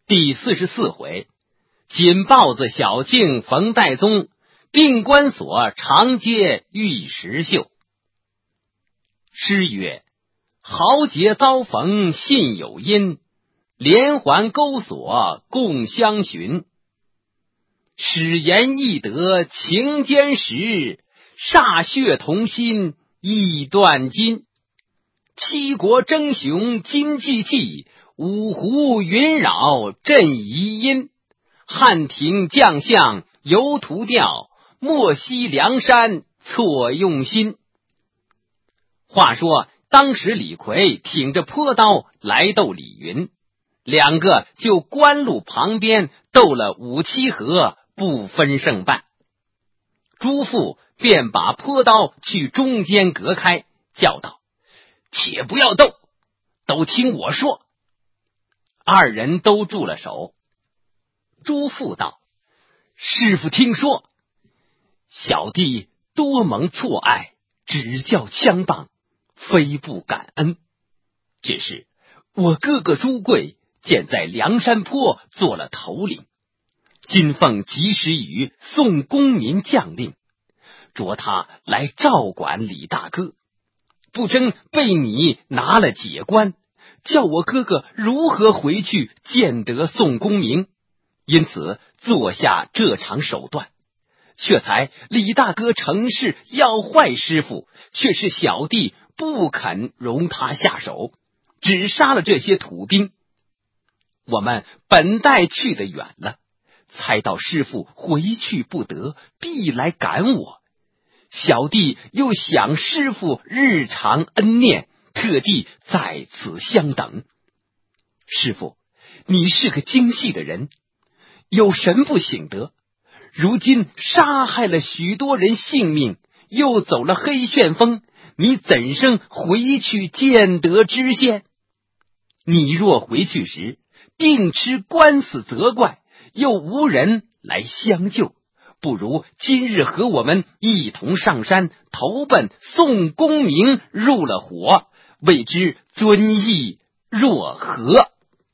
第44回，锦豹子小径冯代宗，定关锁长街玉石秀。诗曰：豪杰遭逢信有因，连环钩锁共相寻。史言易得情坚实，歃血同心易断金。七国争雄今既济，五湖云扰震夷音。汉庭将相犹图调，莫惜梁山错用心。话说当时李逵挺着坡刀来斗李云，两个就关路旁边斗了5-7合，不分胜败。朱富便把坡刀去中间隔开，叫道：且不要斗，都听我说。二人都住了手。朱富道：师父听说，小弟多蒙错爱，指教枪棒，非不感恩。只是我哥哥朱贵见在梁山坡做了头领，今奉及时雨宋公民将令，着他来照管李大哥，不争被你拿了解关，叫我哥哥如何回去见得宋公明？因此做下这场手段，却才李大哥成事要坏师傅，却是小弟不肯容他下手，只杀了这些土兵。我们本待去得远了，猜到师傅回去不得，必来赶我。小弟又想师傅日常恩念，特地在此相等。师傅，你是个精细的人，有神不省得，如今杀害了许多人性命，又走了黑旋风，你怎生回去见得知县？你若回去时，定吃官司责怪，又无人来相救，不如今日和我们一同上山，投奔宋公明入了伙，未知尊意若何？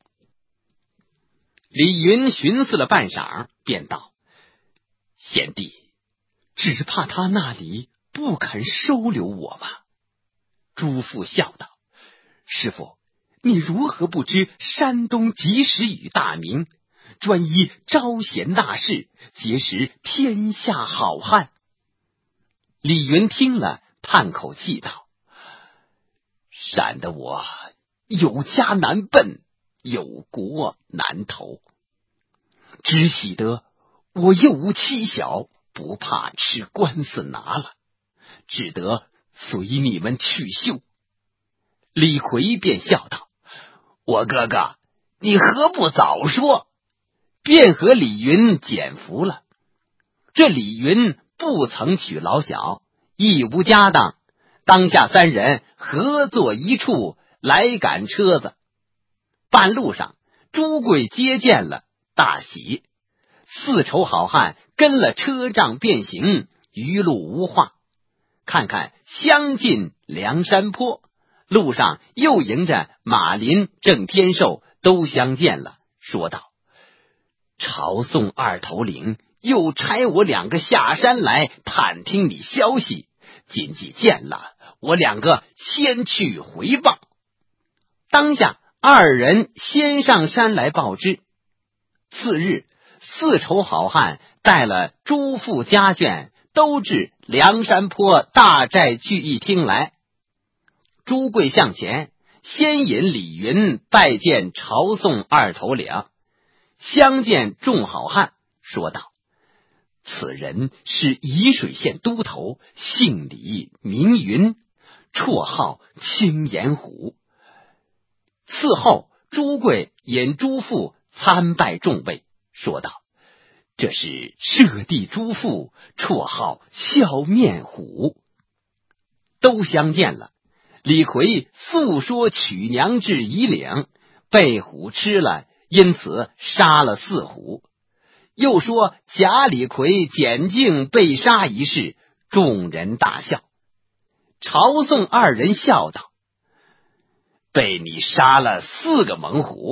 李云寻思了半晌，便道：贤弟，只怕他那里不肯收留我吧。朱富笑道：师父，你如何不知山东及时雨大名，专一招贤纳士，结识天下好汉？李云听了，叹口气道：闪得我有家难奔，有国难投，只喜得我又无妻小，不怕吃官司拿了，只得随你们去休。李逵便笑道：我哥哥，你何不早说？便和李云减服了。这李云不曾娶老小，亦无家当，当下三人合作一处来赶车子。半路上朱贵接见了，大喜。四仇好汉跟了车仗便行，余路无话。看看相近梁山坡，路上又迎着马林、郑天寿都相见了，说道：朝宋二头领又差我两个下山来探听你消息，今既见了，我两个先去回报。当下二人先上山来报知。次日，四仇好汉带了朱富家眷，都至梁山坡大寨聚义厅来。朱贵向前，先引李云拜见朝宋二头领。相见众好汉，说道：此人是沂水县都头，姓李名云，绰号青眼虎。此后朱贵引朱富参拜众位，说道：这是舍弟朱富，绰号笑面虎。都相见了。李逵诉说娶娘至夷岭，被虎吃了，因此杀了4虎。又说贾李逵简径被杀一事，众人大笑。朝宋二人笑道：被你杀了4个猛虎，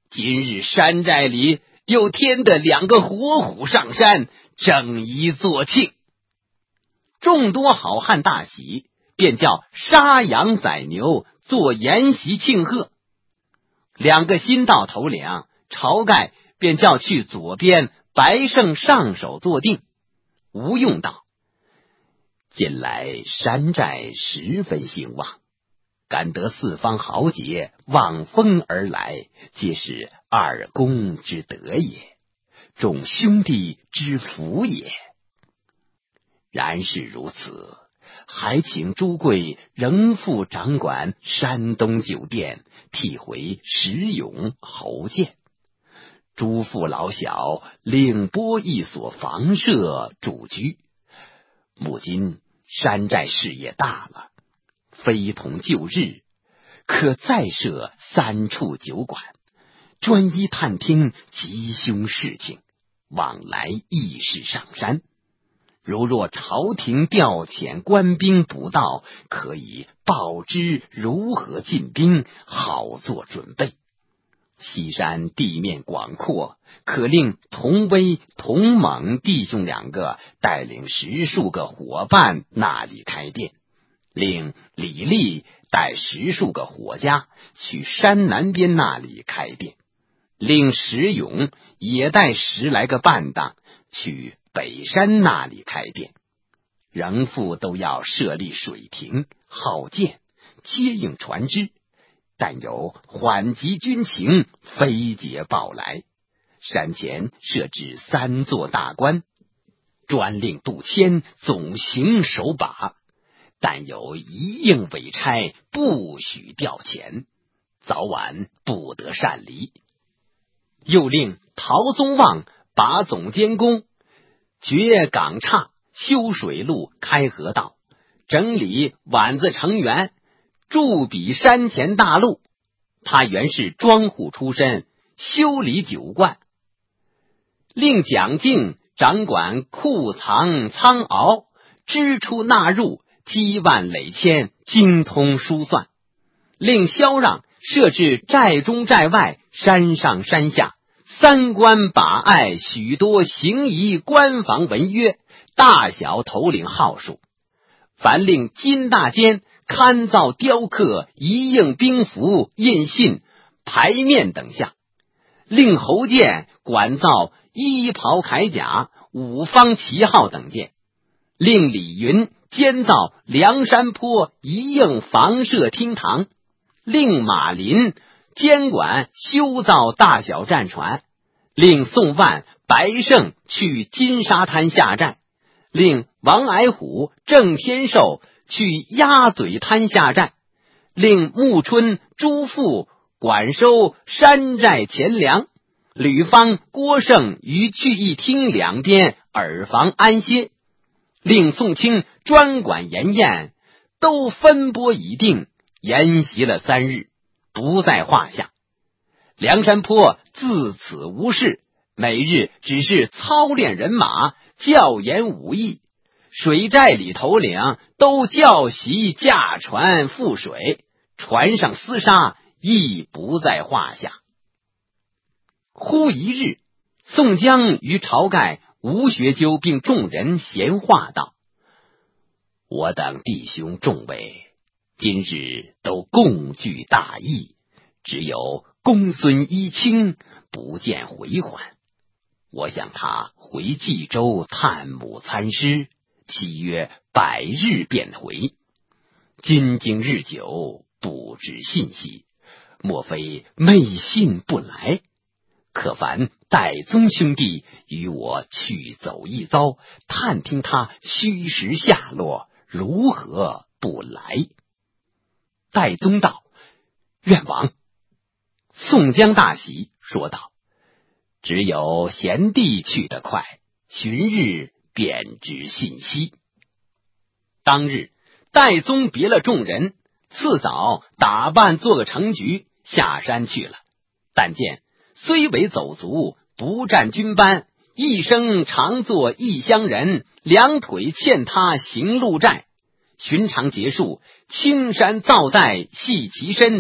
今日山寨里又添的2个活虎上山，正宜作庆。众多好汉大喜，便叫杀羊宰牛，做筵席庆贺。2个新到头领，晁盖便叫去左边白胜上手坐定。吴用道：近来山寨十分兴旺，感得四方豪杰望风而来，皆是二公之德也，众兄弟之福也。然是如此，还请诸贵仍复掌管山东酒店，替回石勇、侯健。诸父老小另拨一所房舍住居。目今山寨事业大了，非同旧日，可再设3处酒馆，专一探听吉凶事情，往来议事上山。如若朝廷调遣官兵捕到，可以报知如何进兵，好做准备。西山地面广阔，可令童威、童猛弟兄2个带领10数个伙伴那里开店，令李立带10数个伙家去山南边那里开店，令石勇也带10来个伴当去北山那里开店。仍复都要设立水亭、号舰，接应船只，但有缓急军情，飞捷报来。山前设置3座大关，专令杜迁总行守把，但有一应委差，不许调遣，早晚不得擅离。又令陶宗旺把总监工，掘港岔，修水路，开河道，整理宛子城垣，筑比山前大路。他原是庄户出身，修理酒罐。令蒋敬掌管库藏仓廒，支出纳入，积万累千，精通书算。令萧让设置寨中寨外、山上山下3关把隘，许多行仪官房文约，大小头领号数。凡令金大监刊造雕刻、一应兵符、印信、牌面等项。令侯健管造衣袍铠甲、五方旗号等件。令李云监造梁山坡一应房舍厅堂。令马林监管修造大小战船。令宋万、白胜去金沙滩下寨。令王矮虎、郑天寿去鸭嘴滩下寨。令穆春、朱富管收山寨钱粮。吕方、郭盛于聚义厅2边耳房安歇。令宋清专管筵宴，都分拨已定，筵席了3日，不在话下。梁山坡自此无事，每日只是操练人马，教演武艺。水寨里头领都教习驾船覆水，船上厮杀亦不在话下。忽一日，宋江与晁盖、吴学究并众人闲话道：我等弟兄众位今日都共聚大义，只有公孙一清不见回还。我想他回冀州探母参师，期约100日便回。今经日久，不知信息，莫非昧信不来？可烦戴宗兄弟与我去走一遭，探听他虚实下落，如何不来？戴宗道：愿往。宋江大喜，说道：只有贤弟去得快，旬日便知信息。当日戴宗别了众人，次早打扮做个成局，下山去了。但见虽为走卒，不占军班，一生常做异乡人，2腿欠他行路债。寻常结束，青山皂带系其身，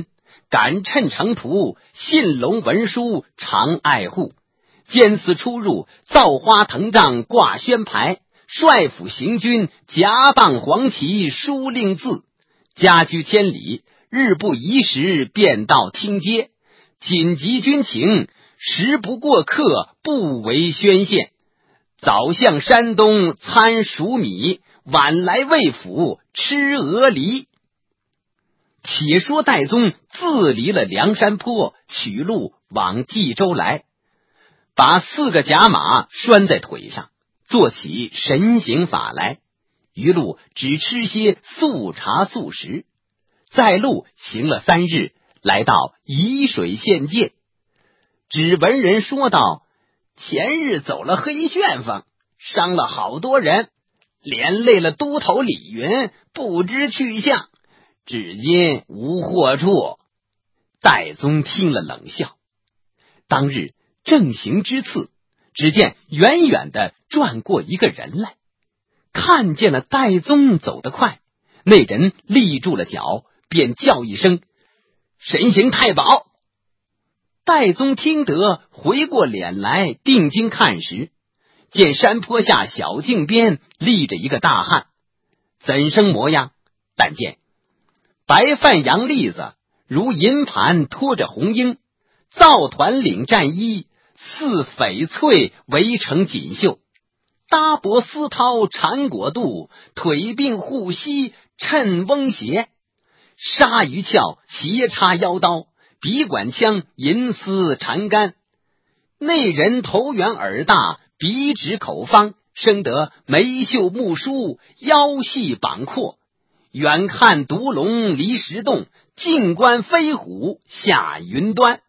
赶趁程途，信龙文书常爱护，兼司出入，造花腾帐挂宣牌，率府行军，夹棒黄旗书令字，家居千里，日不宜时便到听街，紧急军情，时不过客，不为宣献，早向山东参黍米，晚来魏府吃鹅梨。且说戴宗自离了梁山坡，取路往冀州来，把4个甲马拴在腿上，做起神行法来，余路只吃些素茶素食。在路行了3日，来到沂水县界，只闻人说道：前日走了黑旋风，伤了好多人，连累了都头李云，不知去向，至今无获处。戴宗听了冷笑。当日正行之次，只见远远的转过一个人来，看见了戴宗走得快，那人立住了脚，便叫一声：神行太保。戴宗听得，回过脸来定睛看时，见山坡下小径边立着一个大汉，怎生模样？但见白饭洋栗子，如银盘托着红缨，皂团领战衣，似翡翠围成锦绣，搭脖丝绦缠裹肚，腿并护膝衬翁鞋，鲨鱼鞘斜插腰刀，笔管枪银丝缠杆。那人头圆耳大，鼻直口方，生得眉秀目疏，腰细膀阔，远看独龙离石洞，近观飞虎下云端。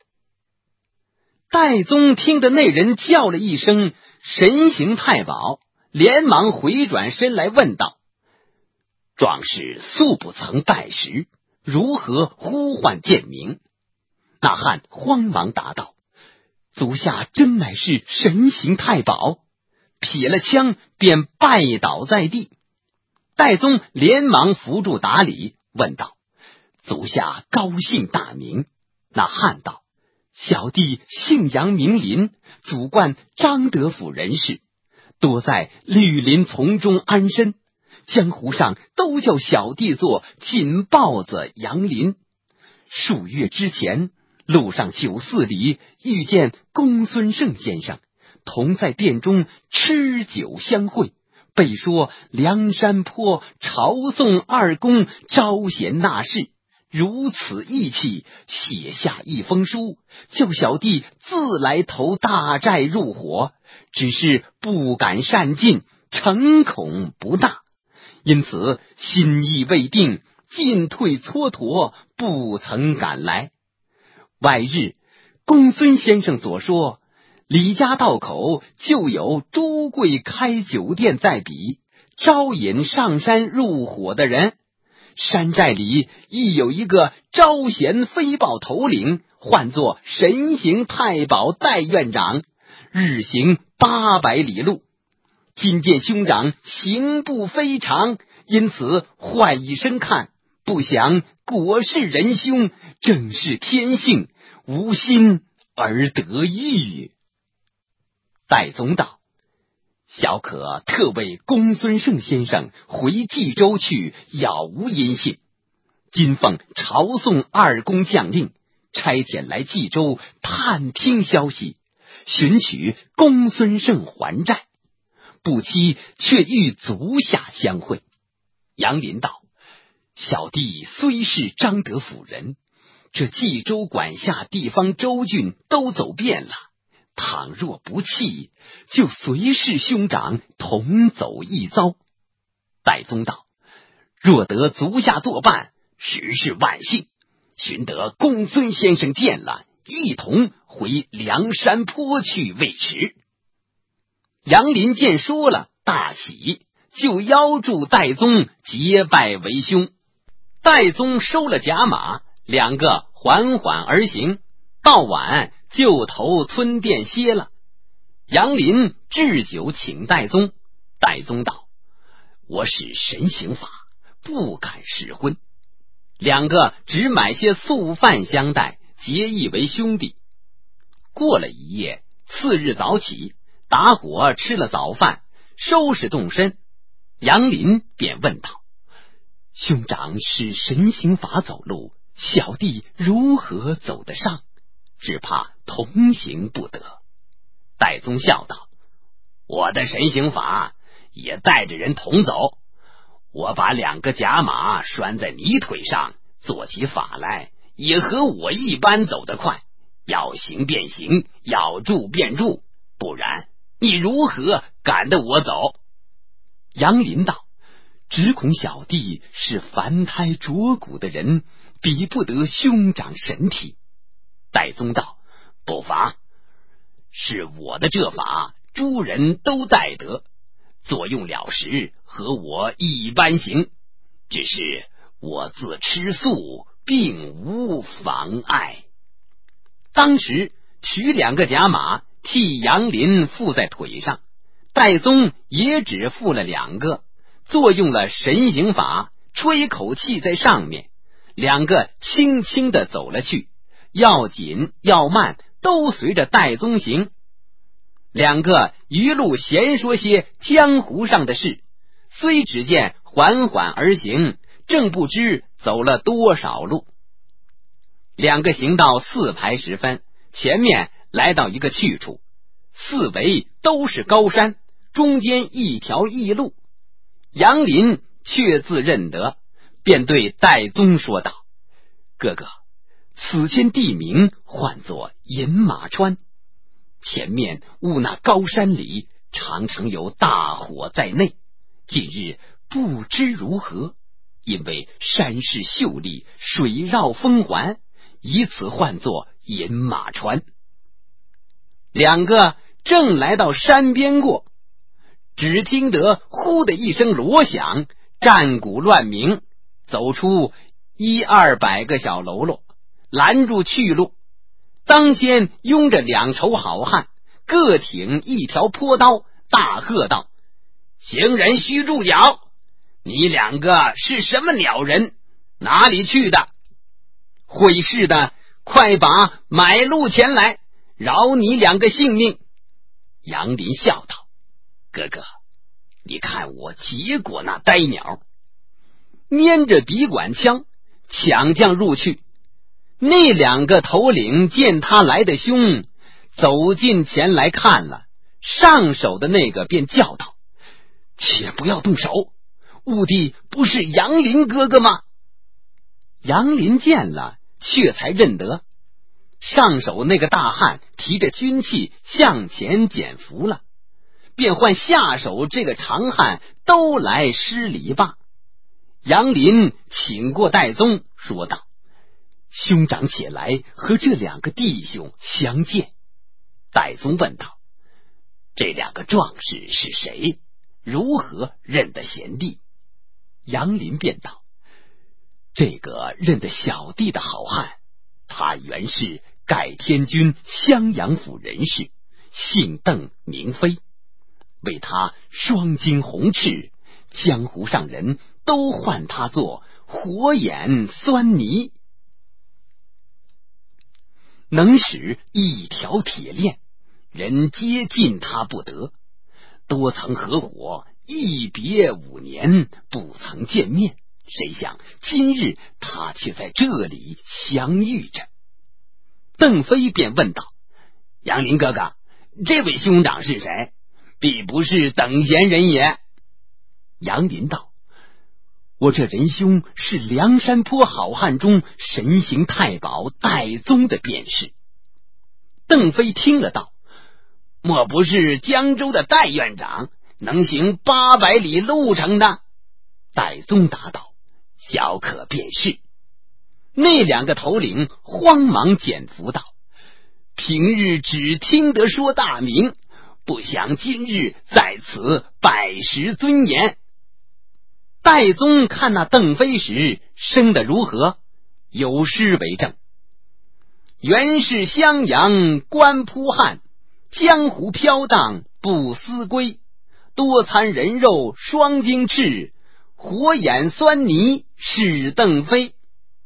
戴宗听得那人叫了一声神行太保，连忙回转身来问道：壮士素不曾拜识，如何呼唤剑名？那汉慌忙答道：足下真乃是神行太保。撇了枪便拜倒在地。戴宗连忙扶住打理，问道：足下高姓大名？那汉道：小弟姓杨名林，祖贯张德府人士，多在绿林丛中安身，江湖上都叫小弟做锦豹子杨林。数月之前，路上9-4里遇见公孙胜先生，同在殿中吃酒相会，被说梁山坡朝宋2公招贤纳士，如此义气，写下一封书，叫小弟自来投大寨入伙，只是不敢擅进，诚恐不大，因此心意未定，进退蹉跎，不曾赶来。外日公孙先生所说，李家道口就有朱贵开酒店在彼，招引上山入伙的人。山寨里亦有一个招贤飞报头领，唤作神行太保戴院长，日行800里路。今见兄长行步非常，因此唤一声看，不想果是仁兄，正是天幸，无心而得遇。戴宗道：小可特为公孙胜先生回冀州去，杳无音信。今奉朝宋2公将令，差遣来冀州探听消息，寻取公孙胜还债，不期却遇足下相会。杨林道：小弟虽是张德府人，这冀州管辖地方州郡都走遍了，倘若不弃，就随侍兄长同走一遭。戴宗道：若得足下作伴，实是万幸，寻得公孙先生见了，一同回梁山坡去未迟。杨林见说了，大喜，就邀住戴宗结拜为兄。戴宗收了甲马，两个缓缓而行，到晚就投村店歇了。杨林置酒请戴宗，戴宗道：我使神行法，不敢试婚。 两个只买些素饭相待，结义为兄弟。过了一夜，次日早起，打伙吃了早饭，收拾动身。杨林便问道：兄长使神行法走路，小弟如何走得上？只怕同行不得。戴宗笑道：我的神行法也带着人同走，我把2个甲马拴在你腿上，做起法来也和我一般走得快，要行便行，要住便住，不然你如何赶得我走？杨林道：只恐小弟是凡胎浊骨的人，比不得兄长神体。戴宗道：不妨，是我的这法诸人都带得，作用了时和我一般行，只是我自吃素，并无妨碍。当时取2个甲马替杨林附在腿上，戴宗也只附了2个，作用了神行法，吹口气在上面，2个轻轻地走了去，要紧要慢都随着戴宗行。2个一路闲说些江湖上的事，虽只见缓缓而行，正不知走了多少路。2个行到4排时分，前面来到一个去处，四围都是高山，中间一条驿路。杨林却自认得，便对戴宗说道：哥哥，此间地名唤作饮马川，前面悟那高山里常常有大火在内，近日不知如何，因为山势秀丽，水绕风环，以此唤作饮马川。2个正来到山边过，只听得呼的一声锣响，战鼓乱鸣，走出100-200个小喽啰，拦住去路。当先拥着2筹好汉，各挺一条坡刀，大喝道：行人须住脚！你2个是什么鸟人？哪里去的？会事的，快把买路前来，饶你2个性命。杨林笑道：哥哥，你看我结果那呆鸟。拈着笔管枪，抢将入去。那2个头领见他来的凶，走近前来看了，上手的那个便叫道：且不要动手，务的不是杨林哥哥吗？杨林见了，却才认得，上手那个大汉提着军器向前减服了，便唤下手这个长汉都来施礼罢。杨林请过戴宗，说道：兄长且来和这2个弟兄相见。戴宗问道：这2个壮士是谁？如何认得贤弟？杨林便道：这个认得小弟的好汉，他原是盖天军襄阳府人士，姓邓名飞，为他双睛红赤，江湖上人都唤他做火眼狻猊，能使一条铁链，人皆近他不得，多曾合伙，一别5年，不曾见面，谁想今日他却在这里相遇着。邓飞便问道：杨林哥哥，这位兄长是谁？必不是等闲人也。杨林道：我这仁兄是梁山坡好汉中神行太保戴宗的便是。邓飞听了道：莫不是江州的戴院长，能行800里路程的？戴宗答道：小可便是。那2个头领慌忙减服道：平日只听得说大名，不想今日在此拜识尊严。戴宗看那邓飞时生得如何，有诗为证：原是襄阳官扑汉，江湖飘荡不思归，多餐人肉双睛翅，火眼狻猊是邓飞。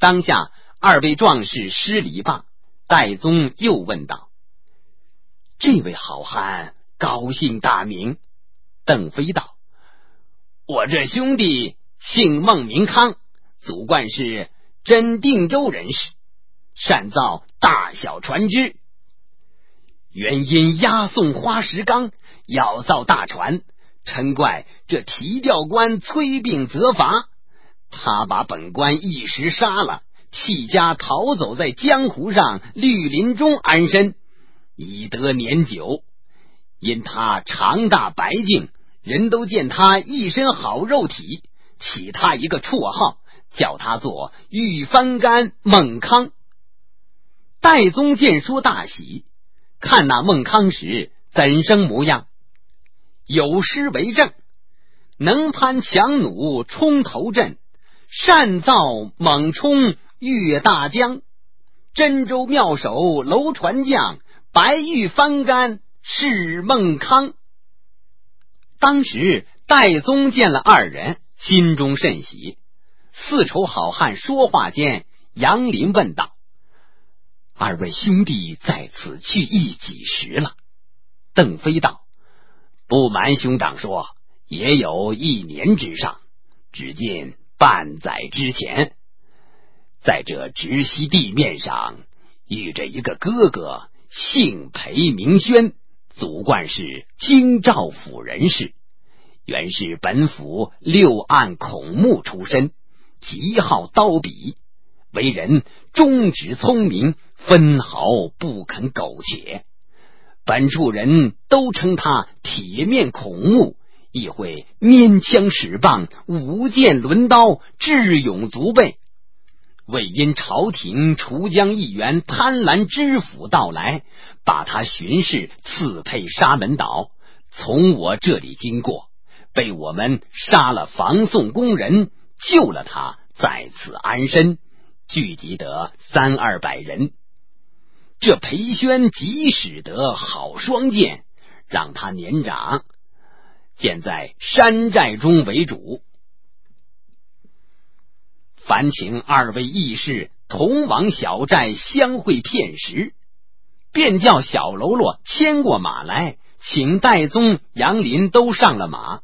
当下二位壮士施礼罢，戴宗又问道：这位好汉高姓大名？邓飞道：我这兄弟姓孟名康，祖贯是真定州人士，善造大小船只。原因押送花石纲，要造大船，嗔怪这提调官催病责罚，他把本官一时杀了，弃家逃走，在江湖上绿林中安身，以得年久。因他长大白净，人都见他一身好肉体，起他一个绰号，叫他做玉翻干孟康。戴宗见说大喜，看那孟康时怎生模样？有诗为证：能攀强弩冲头阵，善造猛冲越大江。真州妙手楼船将，白玉翻干是孟康。当时戴宗见了二人，心中甚喜。四筹好汉说话间，杨林问道：二位兄弟在此去意几时了？邓飞道：不瞒兄长说，也有1年之上，只近半载之前，在这直西地面上遇着一个哥哥，姓裴名轩，祖贯是京兆府人士，原是本府六案孔目出身，极好刀笔，为人忠直聪明，分毫不肯苟且。本处人都称他铁面孔目，亦会拈枪使棒，舞剑抡刀，智勇足备。为因朝廷除江议员贪婪知府到来，把他巡视赐配沙门岛，从我这里经过，被我们杀了防送工人，救了他在此安身，聚集得300-200人。这裴宣即使得好双剑，让他年长，建在山寨中为主。烦请二位义士同往小寨相会片时，便叫小喽啰牵过马来，请戴宗、杨林都上了马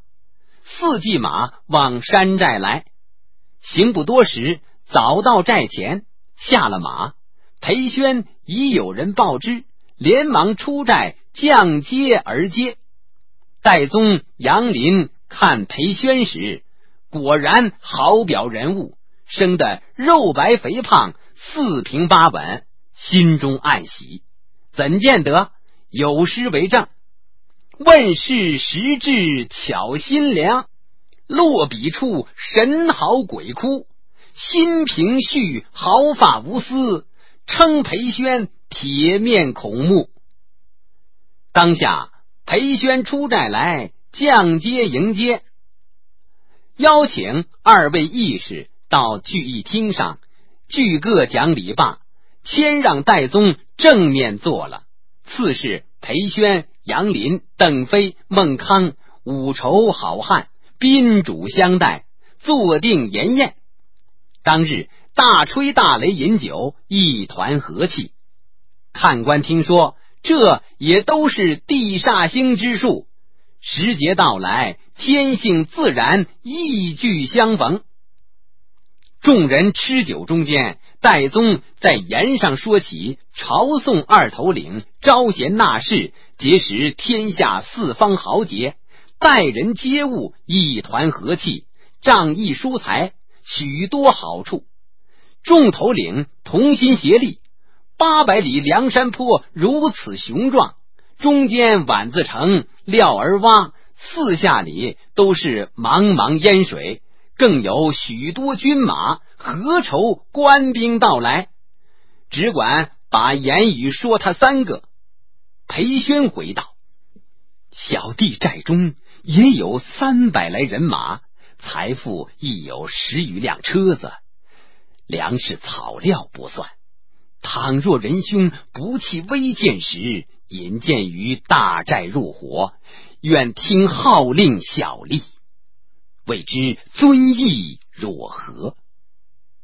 ，4骑马往山寨来。行不多时，早到寨前，下了马，裴宣已有人报知，连忙出寨降阶而接。戴宗、杨林看裴宣时，果然好表人物，生得肉白肥胖，4平8稳，心中暗喜。怎见得？有诗为证：问世时至巧心凉，落笔处神豪鬼哭。心平绪毫发无私，称裴宣铁面孔目。当下裴宣出寨来，降阶迎接，邀请二位义士到聚义厅上，俱各讲礼罢，先让戴宗正面坐了，次是裴宣、杨林、邓飞、孟康5筹好汉宾主相待，坐定筵宴。当日大吹大擂饮酒，一团和气。看官听说，这也都是地煞星之术，时节到来，天性自然，意聚相逢。众人吃酒中间，戴宗在言上说起朝宋2头领招贤纳士，结识天下4方豪杰，待人接物一团和气，仗义疏财，许多好处。众头领同心协力，800里梁山坡如此雄壮，中间宛字城、廖儿洼4下里都是茫茫烟水，更有许多军马，何愁官兵到来？只管把言语说他3个。裴宣回道：小弟寨中也有300来人马，财富亦有10余辆车子，粮食草料不算。倘若仁兄不弃微贱时，引荐于大寨入伙，愿听号令效力，未知尊意若何？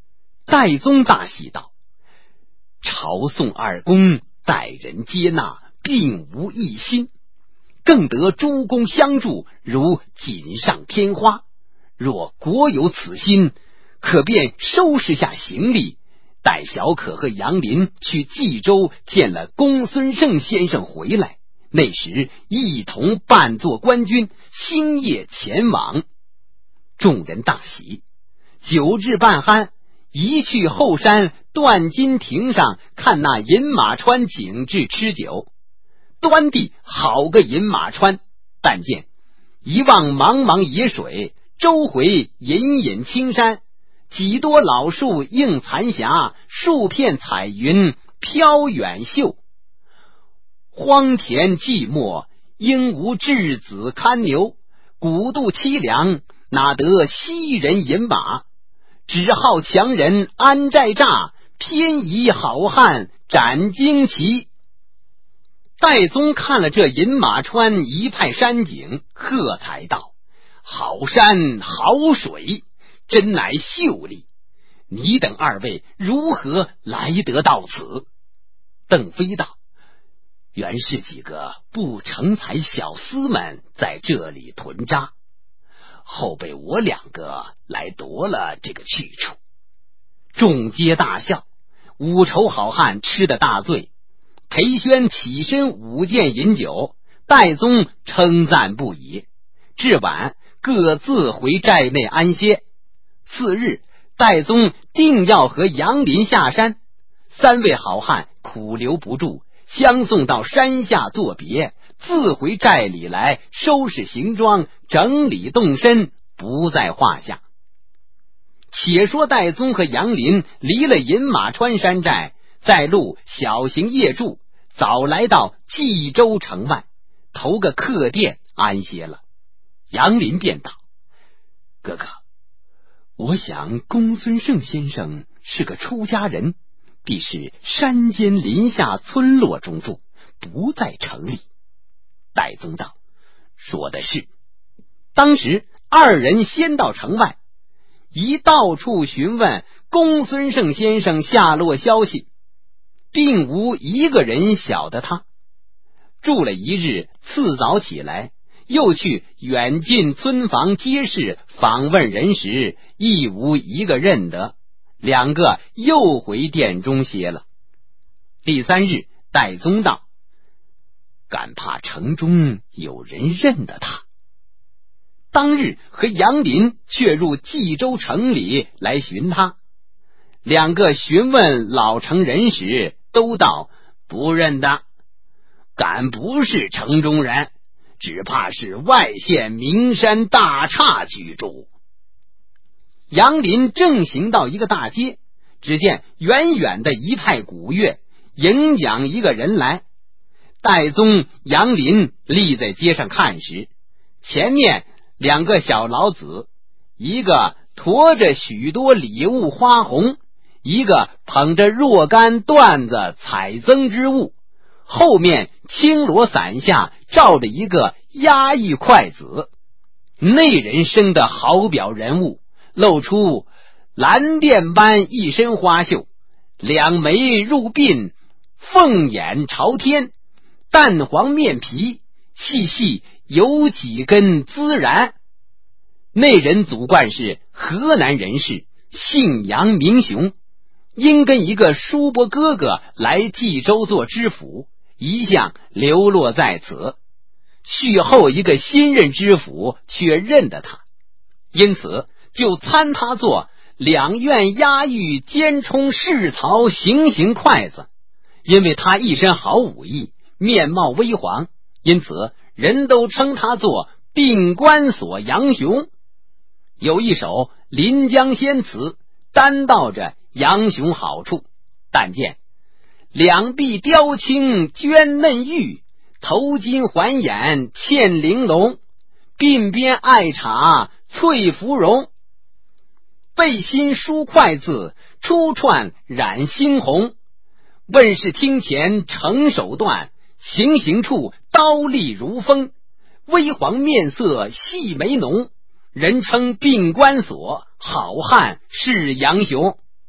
戴宗大喜道：朝宋二公待人接纳，并无异心，更得诸公相助，如锦上添花。若国有此心，可便收拾下行李，带小可和杨林去冀州见了公孙胜先生回来，那时一同扮作官军，星夜前往。众人大喜，酒至半酣，一去后山断金亭上看那饮马川景致吃酒。端地好个饮马川，但见一望茫茫野水，周回隐隐青山，几多老树映残霞，数片彩云飘远秀。荒田寂寞，应无稚子看牛，古渡凄凉，哪得昔人饮马？只好强人安寨栅，偏移好汉斩旌旗。戴宗看了这饮马川一派山景，喝彩道：好山好水，真乃秀丽，你等二位如何来得到此？邓飞道：原是几个不成才小厮们在这里屯扎，后被我两个来夺了这个去处。众皆大笑，五筹好汉吃得大醉。裴宣起身舞剑饮酒，戴宗称赞不已。至晚各自回寨内安歇。次日，戴宗定要和杨林下山，三位好汉苦留不住，相送到山下作别，自回寨里来收拾行装，整理动身，不在话下。且说戴宗和杨林离了饮马川山寨，在路小行夜住，早来到冀州城外，投个客店安歇了。杨林便道：哥哥，我想公孙胜先生是个出家人，必是山间林下村落中住，不在城里。戴宗道：说的是。当时二人先到城外，一到处询问公孙胜先生下落消息，并无一个人晓得他。住了一日，次早起来，又去远近村房街市访问人时，亦无一个认得。两个又回店中歇了。第三日，戴宗道：敢怕城中有人认得他。当日和杨林却入冀州城里来寻他，两个询问老城人时，都道不认得。敢不是城中人，只怕是外县名山大刹居住。杨林正行到一个大街，只见远远的一派鼓乐，迎讲一个人来。戴宗、杨林立在街上看时，前面两个小老子，一个驮着许多礼物花红，一个捧着若干缎子彩增之物，后面青罗伞下罩着一个压玉筷子。那人生的好表人物，露出蓝靛般一身花绣，两眉入鬓，凤眼朝天，淡黄面皮，细细有几根孜然。那人祖贯是河南人士，姓杨名雄，因跟一个叔伯哥哥来冀州做知府，一向流落在此。续后一个新任知府却认得他，因此就参他做两院押狱兼充市曹行刑筷子。因为他一身好武艺，面貌微黄，因此人都称他做并关索杨雄。有一首临江仙词，单道着杨雄好处。但见两臂雕青娟嫩玉，头巾环眼嵌玲珑，鬓边爱茶翠芙蓉，背心书筷子，出串染猩红。问世厅前成手段，行刑处刀利如风，微黄面色细眉浓，人称并关索，好汉是杨雄。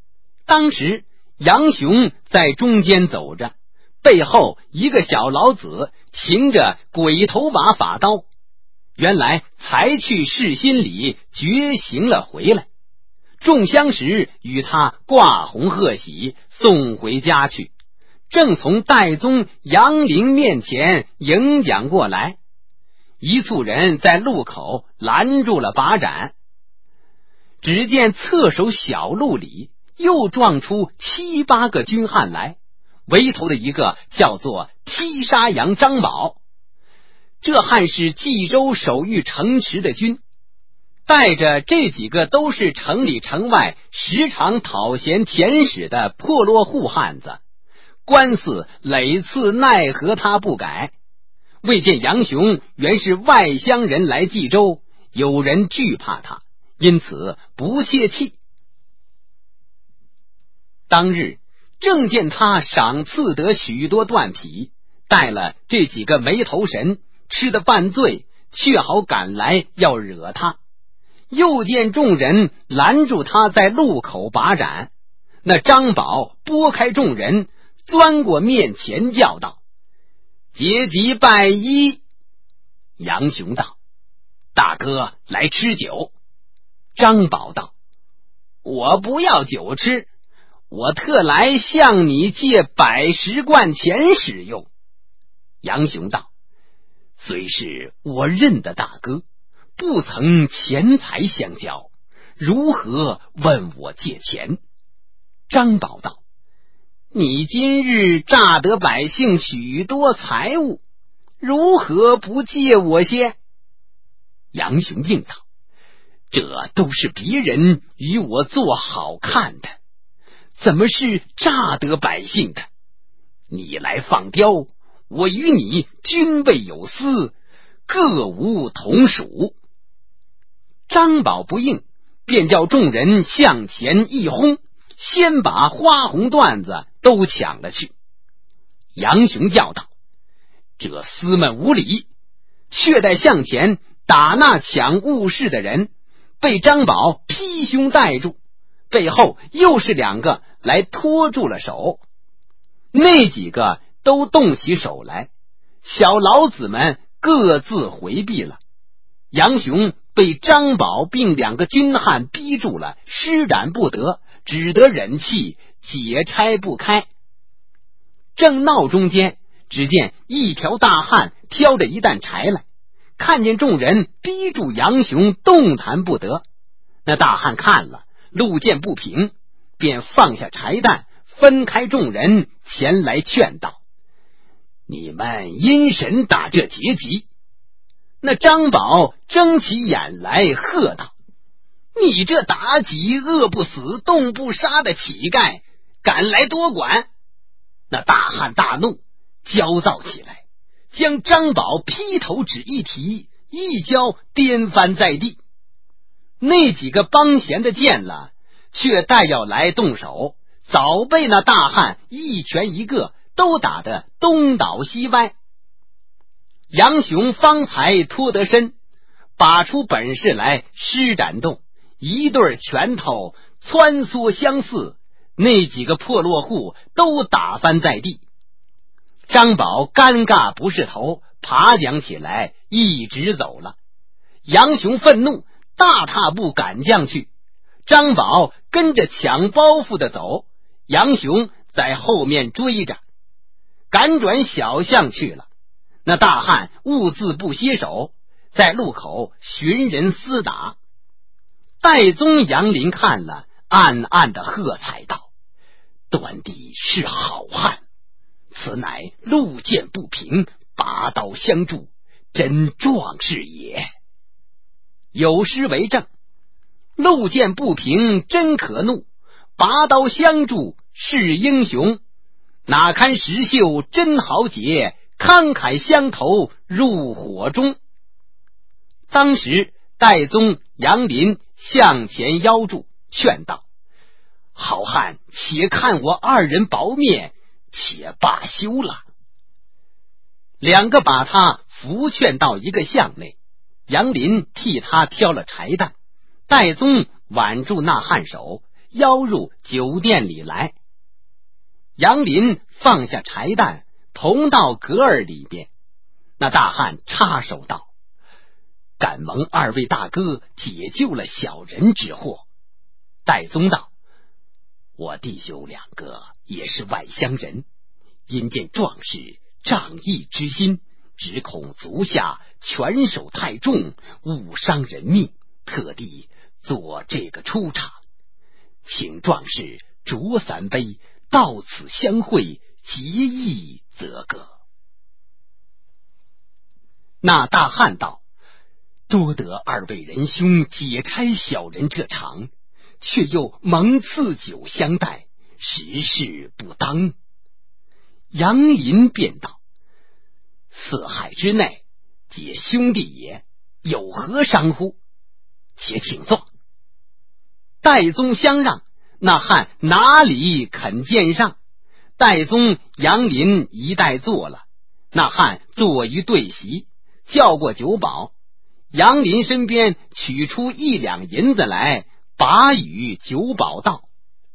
当时杨雄在中间走着，背后一个小老子擎着鬼头瓦法刀，原来才去市心里绝行了回来。众相识与他挂红贺喜，送回家去，正从戴宗杨凌面前迎讲过来，一簇人在路口拦住了把斩。只见侧手小路里又撞出7、8个军汉来，围头的一个叫做踢沙洋张宝，这汉是冀州守御城池的军，带着这几个都是城里城外时常讨嫌遣使的破落户汉子，官司累次奈何他不改。未见杨雄原是外乡人来冀州，有人惧怕他，因此不泄气。当日正见他赏赐得许多断匹，带了这几个没头神，吃得半醉，却好赶来要惹他。又见众人拦住他在路口把斩，那张宝拨开众人，钻过面前叫道：阶级拜一。杨雄道：大哥来吃酒。张宝道：我不要酒吃，我特来向你借100贯钱使用。杨雄道：虽是我认得大哥，不曾钱财相交，如何问我借钱？张宝道：你今日诈得百姓许多财物，如何不借我些？杨雄应道：这都是别人与我做好看的，怎么是诈得百姓的？你来放刁，我与你均未有私，各无同属。张宝不应，便叫众人向前一轰，先把花红缎子都抢了去。杨雄叫道：这厮们无礼，却待向前打那抢物事的人，被张宝劈胸带住，背后又是2个来拖住了手。那几个都动起手来，小老子们各自回避了。杨雄被张宝并2个军汉逼住了，施展不得，只得忍气，解拆不开。正闹中间，只见一条大汉挑着一担柴来，看见众人逼住杨雄，动弹不得。那大汉看了，路见不平，便放下柴担，分开众人前来劝道：你们因神打这劫级。那张宝睁起眼来喝道：你这妲己饿不死冻不杀的乞丐，敢来多管！那大汉大怒，焦躁起来，将张宝劈头指一提，一跤颠翻在地。那几个帮闲的见了，却待要来动手，早被那大汉一拳一个都打得东倒西歪。杨雄方才脱得身，把出本事来施展动，一对拳头穿梭相似，那几个破落户都打翻在地。张宝尴尬不是头，爬将起来一直走了。杨雄愤怒，大踏步赶将去，张宝跟着抢包袱的走，杨雄在后面追着，赶转小巷去了。那大汉兀自不歇手，在路口寻人厮打。戴宗杨林看了，暗暗的喝彩道：端地是好汉，此乃路见不平，拔刀相助，真壮士也。有诗为证：路见不平真可怒，拔刀相助是英雄。哪堪石秀真豪杰，慷慨相投入火中。当时戴宗杨林向前邀住，劝道：好汉且看我2人薄面，且罢休了。2个把他扶劝到一个巷内，杨林替他挑了柴担，戴宗挽住那汉手， 邀入酒店里来。杨林放下柴担，同到阁儿里边。那大汉插手道：敢蒙二位大哥解救了小人之祸。戴宗道：我弟兄两个也是外乡人，因见壮士仗义之心，只恐足下拳手太重，误伤人命，特地做这个出场，请壮士酌3杯，到此相会，结义则个。那大汉道：多得二位仁兄解差小人这场，却又蒙赐酒相待，实是不当。杨林便道：四海之内，皆兄弟也，有何伤乎？且请坐。戴宗相让，那汉哪里肯见上？戴宗、杨林一带坐了，那汉坐于对席，叫过酒保。杨林身边取出1两银子来，把与酒保道：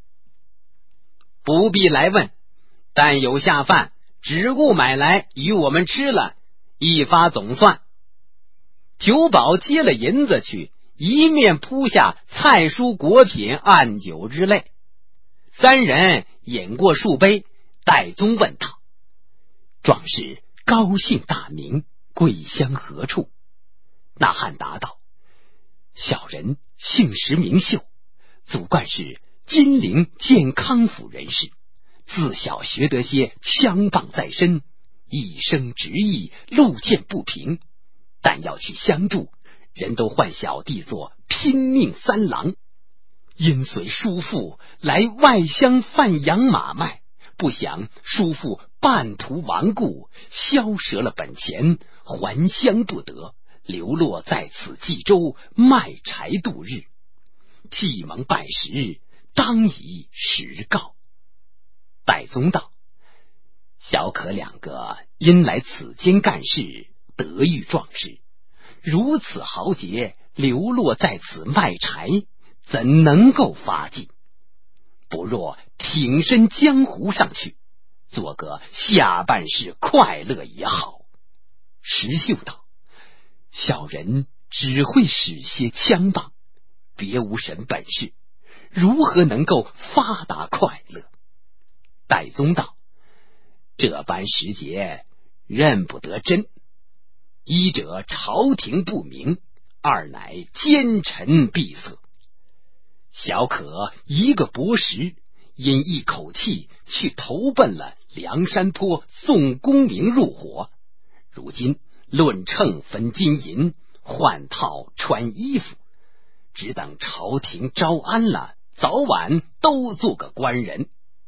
不必来问，但有下饭，只顾买来与我们吃了，一发总算。酒保接了银子去，一面铺下菜蔬果品、暗酒之类。3人饮过数杯，戴宗问道：壮士高姓大名，贵乡何处？那汉答道：小人姓石名秀，祖贯是金陵健康府人士，自小学得些枪棒在身，一生执意，路见不平，但要去相助，人都唤小弟做拼命3郎，因随叔父来外乡贩养马卖，不想叔父半途亡故，消折了本钱，还乡不得，流落在此冀州，卖柴度日。既蒙拜时，当以实告。戴宗道：小可两个因来此间干事，得遇壮士，如此豪杰，流落在此卖柴，怎能够发迹？不若挺身江湖上去，做个下半世快乐也好。石秀道：小人只会使些枪棒，别无神本事，如何能够发达快乐？戴宗道：这般时节，认不得真。一者朝廷不明，二乃奸臣闭塞。小可一个薄时，因一口气去投奔了梁山坡宋公明入伙，如今论秤分金银，换套穿衣服，只等朝廷招安了，早晚都做个官人。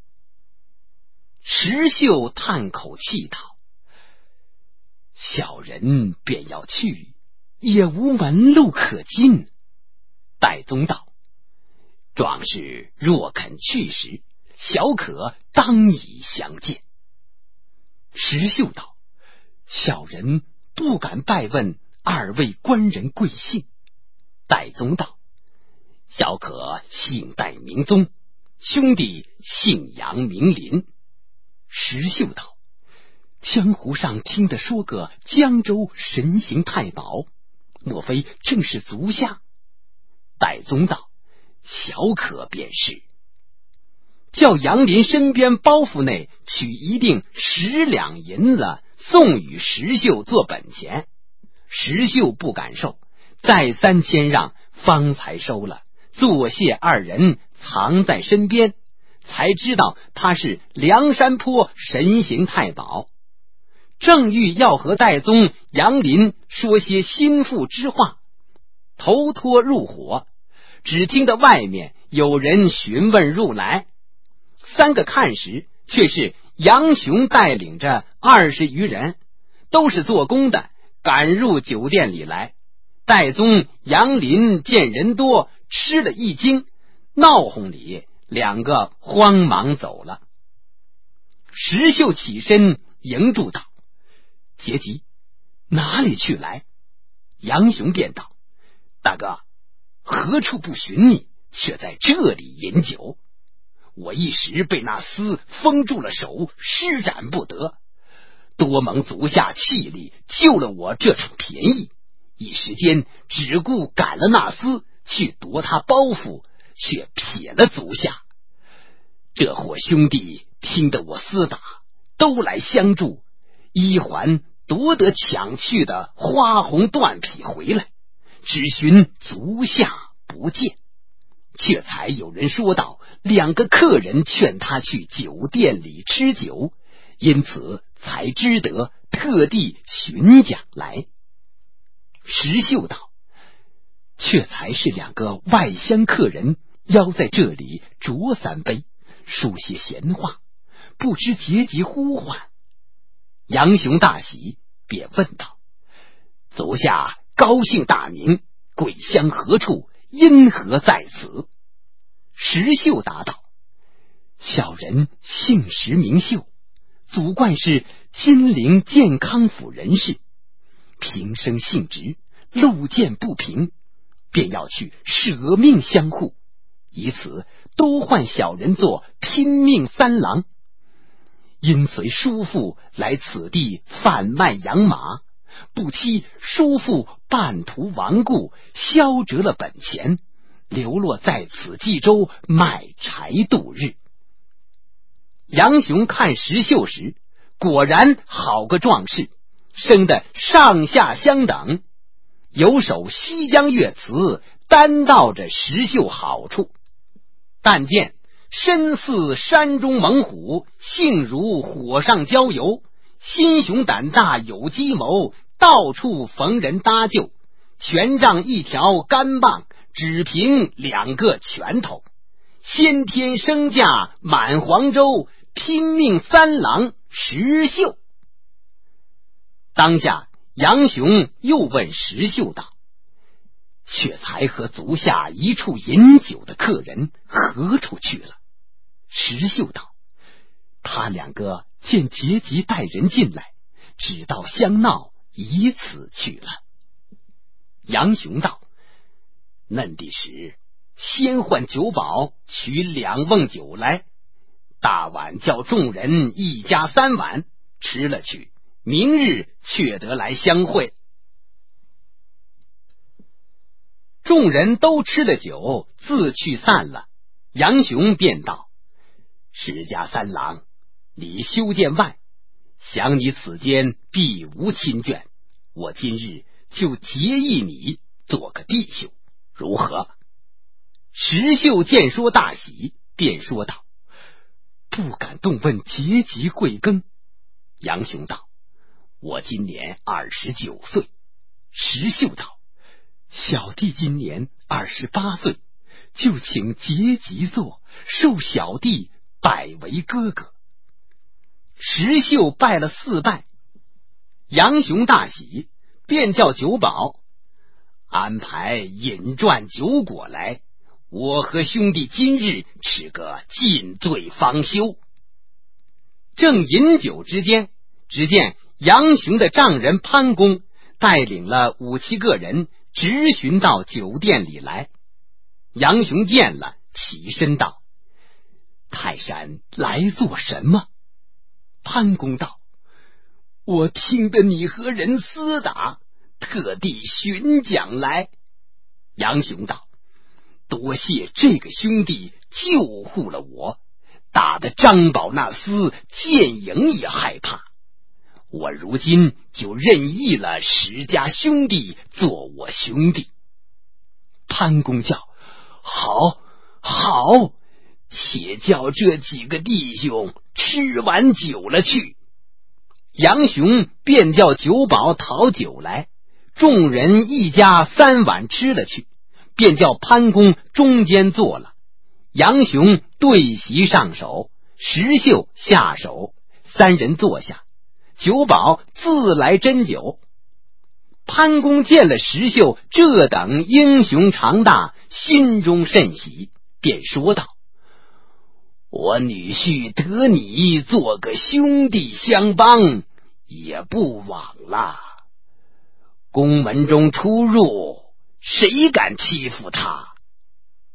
石秀叹口气道：小人便要去，也无门路可进。戴宗道：壮士若肯去时，小可当以相见。石秀道：小人不敢拜问二位官人贵姓。戴宗道：小可姓戴名宗，兄弟姓杨名林。石秀道：江湖上听得说个江州神行太保，莫非正是足下？戴宗道：小可便是。叫杨林身边包袱内取一锭10两银子，送与石秀做本钱。石秀不敢受，再三谦让，方才收了，作谢二人，藏在身边，才知道他是梁山坡神行太保。正欲要和戴宗、杨林说些心腹之话，头脱入伙，只听得外面有人询问入来。3个看时，却是杨雄带领着20余人，都是做工的，赶入酒店里来。戴宗、杨林见人多，吃了一惊，闹哄里2个慌忙走了。石秀起身迎住道：杰吉，哪里去来？杨雄便道：大哥，何处不寻你， 却在这里饮酒。我一时被那厮封住了手，施展不得，多蒙足下气力救了我这场便宜，一时间只顾赶了那厮去夺他包袱，却撇了足下。这伙兄弟听得我厮打，都来相助，一环夺得抢去的花红缎匹回来，只寻足下不见，却才有人说道2个客人劝他去酒店里吃酒，因此才知得特地寻奖来。石秀道：却才是2个外乡客人邀在这里酌3杯，说些闲话，不知节节呼唤。杨雄大喜，便问道：足下高姓大名，贵乡何处，因何在此？石秀答道：小人姓石名秀，祖贯是金陵健康府人士，平生性直，路见不平，便要去舍命相护，以此都唤小人做拼命3郎。因随叔父来此地贩卖养马，不期叔父半途亡故，消折了本钱，流落在此冀州卖柴度日。杨雄看石秀时，果然好个壮士，生得上下相等，有首西江月词单道着石秀好处。但见身似山中猛虎，性如火上浇油，心雄胆大有计谋，到处逢人搭救，权杖1条干棒，只凭2个拳头，先天身价满黄州，拼命3郎石秀。当下杨雄又问石秀道：却才和足下一处饮酒的客人何处去了？石秀道：他2个见节急带人进来，只道相闹，以此去了。杨雄道：嫩地时先唤酒保取2瓮酒来，大碗叫众人1家3碗吃了去，明日却得来相会。众人都吃了酒，自去散了。杨雄便道：石家3郎，你修建外，想你此间必无亲眷，我今日就结义你做个弟兄，如何？石秀见说大喜，便说道：不敢动问节级贵庚。杨雄道：我今年29岁。石秀道：小弟今年28岁，就请节级做，受小弟拜为哥哥。石秀拜了4拜，杨雄大喜，便叫酒保安排饮馔酒果来，我和兄弟今日吃个尽醉方休。正饮酒之间，只见杨雄的丈人潘公带领了5、7个人直寻到酒店里来。杨雄见了，起身道：泰山来做什么？潘公道：我听得你和人厮打，特地寻奖来。杨雄道：多谢这个兄弟救护了我，打得张宝那厮见影也害怕，我如今就任意了石家兄弟做我兄弟。潘公叫：好好，且叫这几个弟兄吃完酒了去。杨雄便叫酒保讨酒来，众人1家3碗吃了去，便叫潘公中间坐了。杨雄对席上手，石秀下手，3人坐下，酒保自来斟酒。潘公见了石秀这等英雄长大，心中甚喜，便说道：我女婿得你做个兄弟相帮，也不枉了。宫门中出入，谁敢欺负他？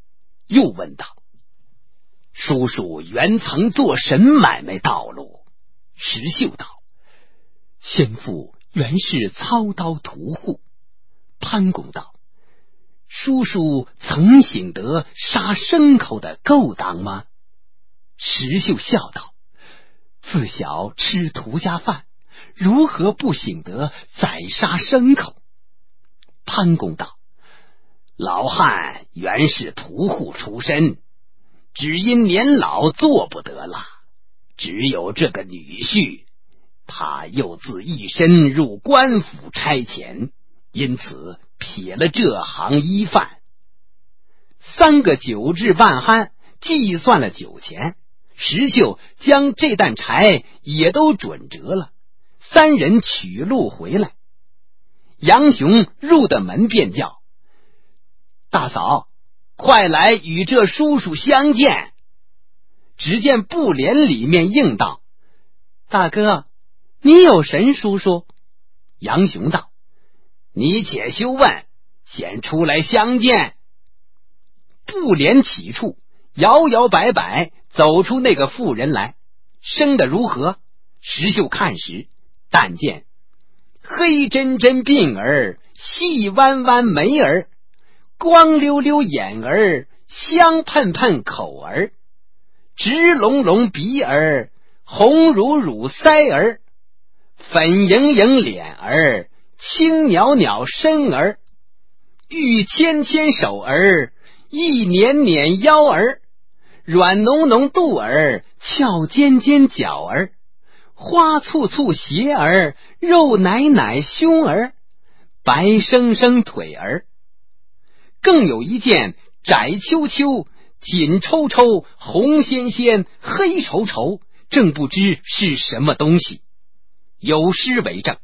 又问道：叔叔原曾做什买卖道路？石秀道：先父原是操刀屠户。潘公道：叔叔曾醒得杀牲口的勾当吗？石秀笑道：自小吃屠家饭，如何不醒得宰杀牲口？潘公道：老汉原是屠户出身，只因年老做不得了，只有这个女婿，他又自一身入官府差遣，因此撇了这行医饭。3个酒至半酣，计算了酒钱，石秀将这担柴也都准折了，3人取路回来。杨雄入的门便叫：大嫂，快来与这叔叔相见。只见布帘里面应道：大哥，你有神叔叔？杨雄道：你且休问，先出来相见。布帘起处，摇摇摆摆走出那个妇人来，生得如何？石秀看时，但见黑针针鬓儿，细弯弯眉儿，光溜溜眼儿，香喷喷口儿，直隆隆鼻儿，红乳乳腮儿，粉莹莹脸儿，青袅袅身儿，玉纤纤手儿，一捻捻腰儿，软浓浓肚儿，翘尖尖脚儿，花簇簇鞋儿，肉奶奶胸儿，白生生腿儿。更有一件窄秋秋，紧抽抽，红鲜鲜，黑稠稠，正不知是什么东西。有诗为证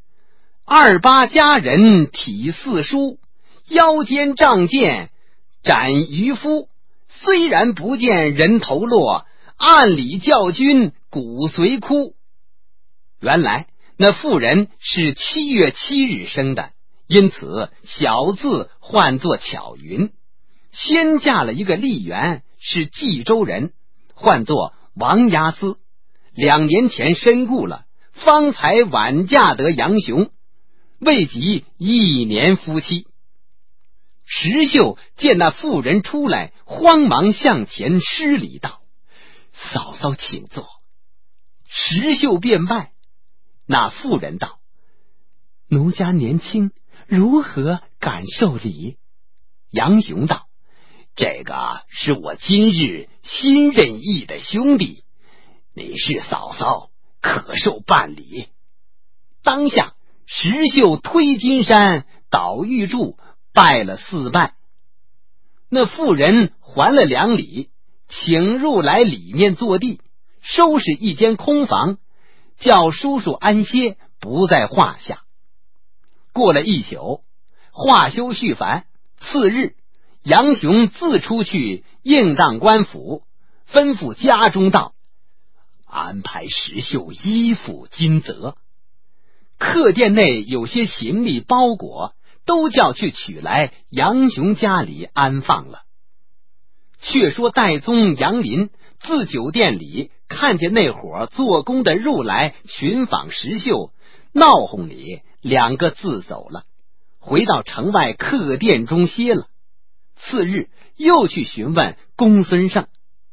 ：28佳人体似书，腰间仗剑斩渔夫。虽然不见人头落，暗里教君骨髓枯。原来那妇人是7月7日生的，因此小字唤作巧云。先嫁了一个吏员，是冀州人，唤作王押司。2年前身故了，方才晚嫁得杨雄，未及1年夫妻。石秀见那妇人出来，慌忙向前施礼道：嫂嫂请坐。石秀便拜。那妇人道：奴家年轻，如何敢受礼？杨雄道：这个是我今日新认义的兄弟，你是嫂嫂，可受办理。当下石秀推金山，倒玉柱，拜了4拜。那妇人还了2礼，请入来里面坐地，收拾一间空房，叫叔叔安歇，不在话下。过了1宿，话休续繁。次日，杨雄自出去应当官府，吩咐家中道：安排石秀衣服金泽。客店内有些行李包裹，都叫去取来杨雄家里安放了。却说戴宗、杨林自酒店里看见那伙做工的入来寻访石秀，闹哄里2个自走了，回到城外客店中歇了。次日又去询问公孙胜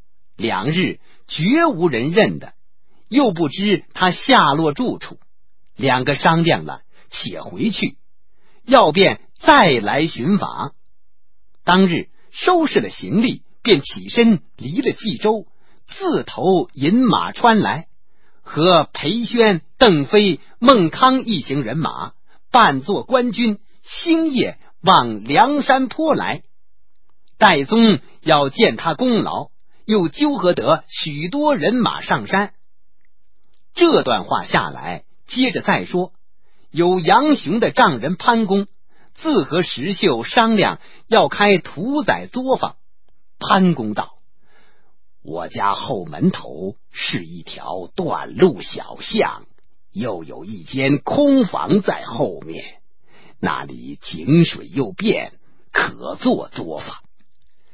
，2日绝无人认的，又不知他下落住处。2个商量了，且回去，要便再来寻访。当日收拾了行李，便起身离了冀州，自投饮马川来，和裴宣、邓飞、孟康一行人马，扮作官军，星夜往梁山坡来。戴宗要见他功劳，又纠合得许多人马上山。这段话下来，接着再说，有杨雄的丈人潘公自和石秀商量要开屠宰作坊。潘公道：我家后门头是一条断路小巷，又有一间空房在后面，那里井水又便，可做作坊。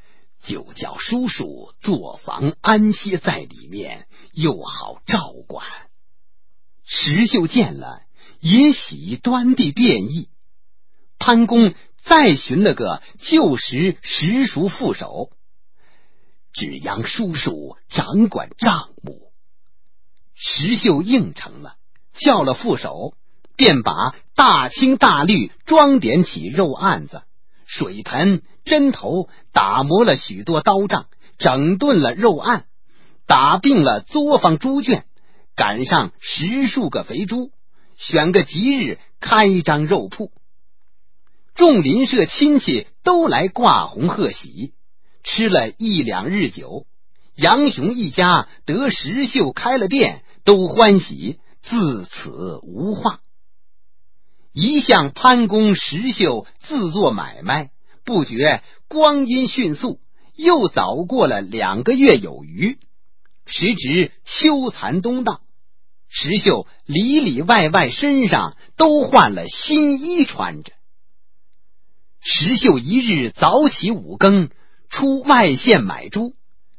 就叫叔叔做房安歇在里面，又好照管。石秀见了，也喜端地便意。潘公再寻了个旧时实属副手，只央叔叔掌管账目。石秀应承了，叫了副手，便把大青大绿装点起肉案子，水盆针头打磨了许多刀杖，整顿了肉案，打并了作坊猪圈，赶上10数个肥猪，选个吉日开张肉铺。众邻舍亲戚都来挂红贺喜，吃了1、2日酒。杨雄一家得石秀开了店，都欢喜，自此无话。一向潘公石秀自做买卖，不觉光阴迅速，又早过了2个月有余。时值秋残冬到，石秀里里外外身上都换了新衣穿着。石秀一日早起5更，出外县买猪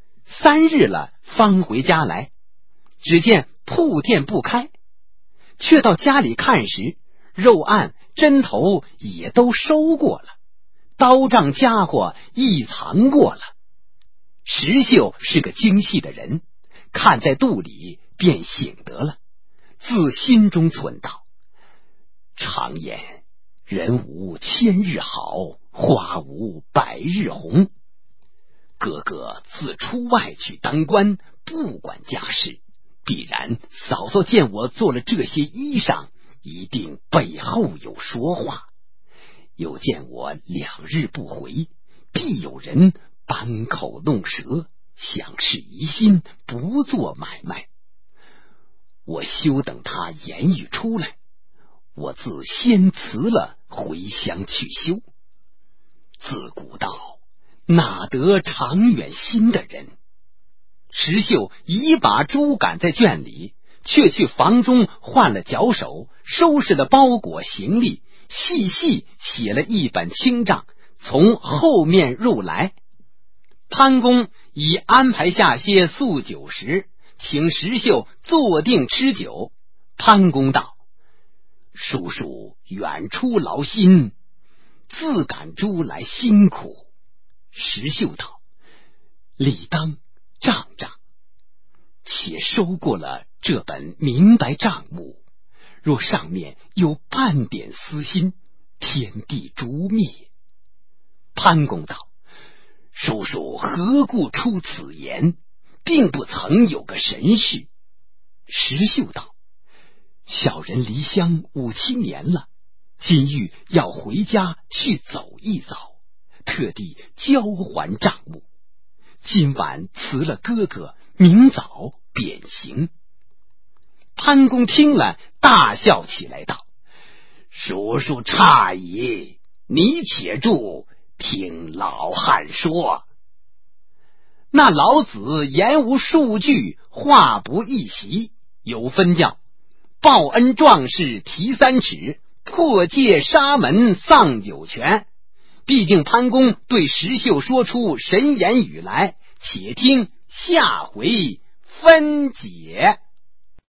，3日了方回家来，只见铺店不开，却到家里看时，肉案针头也都收过了，刀杖家伙亦藏过了。石秀是个精细的人，看在肚里便醒得了，自心中忖道：常言人无千日好，花无百日红。哥哥自出外去当官，不管家事，必然嫂嫂见我做了这些衣裳，一定背后有说话。又见我2日不回，必有人扳口弄舌，想事疑心，不做买卖。我休等他言语出来，我自先辞了，回乡去休。自古道，哪得长远心的人？石秀已把猪赶在圈里，却去房中换了脚手，收拾了包裹行李，细细写了一本清账，从后面入来。潘公已安排下些素酒食，请石秀坐定吃酒。潘公道：叔叔远出劳心，自赶猪来辛苦。石秀道：理当账账，且收过了这本明白账目，若上面有半点私心，天地诛灭。潘公道：叔叔何故出此言？并不曾有个神事。石秀道：小人离乡5、7年了，今欲要回家去走一遭，特地交还账目。今晚辞了哥哥，明早便行。潘公听了，大笑起来道：叔叔诧异，你且住，听老汉说。那老子言无数句，话不一席，有分教：报恩壮士提3尺，破戒沙门丧9泉。毕竟潘公对石秀说出神言语来，且听下回分解。